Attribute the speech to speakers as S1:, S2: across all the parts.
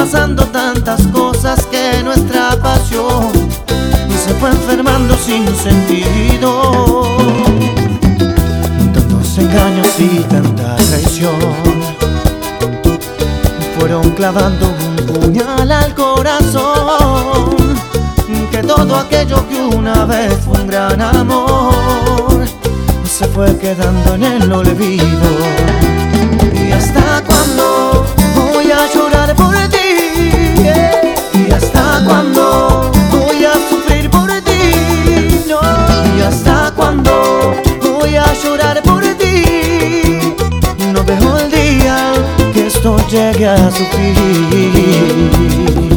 S1: pasando tantas cosas que nuestra pasión se fue enfermando sin sentido. Tantos engaños y tanta traición fueron clavando un puñal al corazón, que todo aquello que una vez fue un gran amor se fue quedando en el olvido. ¿Y hasta cuándo voy a llorar por ti? ¿Y hasta cuándo voy a sufrir por ti? No. ¿Y hasta cuándo voy a llorar por ti? No veo el día que esto llegue a su fin.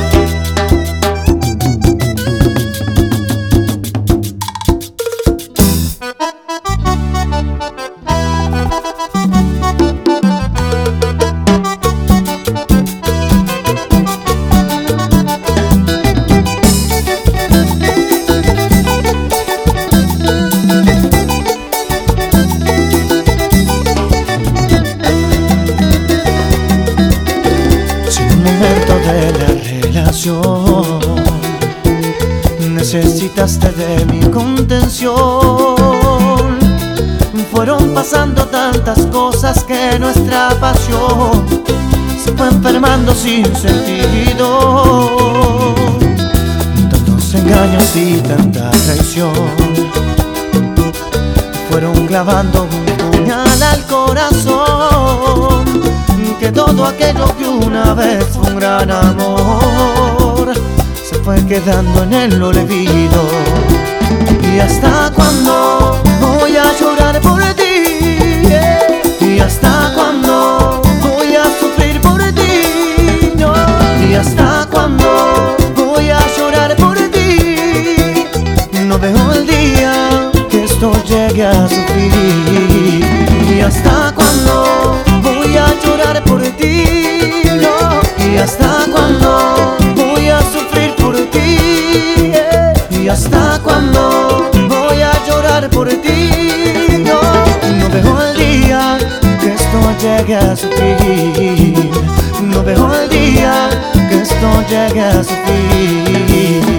S1: De la relación necesitaste de mi contención. Fueron pasando tantas cosas que nuestra pasión se fue enfermando sin sentido. Tantos engaños y tanta traición fueron clavando un puñal al corazón, que todo aquello que una vez fue un gran amor se fue quedando en el olvido. ¿Y hasta cuándo voy a llorar por ti? ¿Y hasta cuándo voy a sufrir por ti? No. ¿Y hasta cuándo voy a llorar por ti? No veo el día que esto llegue a su fin. ¿Y hasta cuándo voy a llorar por ti? No. ¿Y hasta cuándo voy a sufrir por ti? ¿Y hasta cuándo voy a llorar por ti? No. No veo el día que esto llegue a su fin. No veo el día que esto llegue a su fin.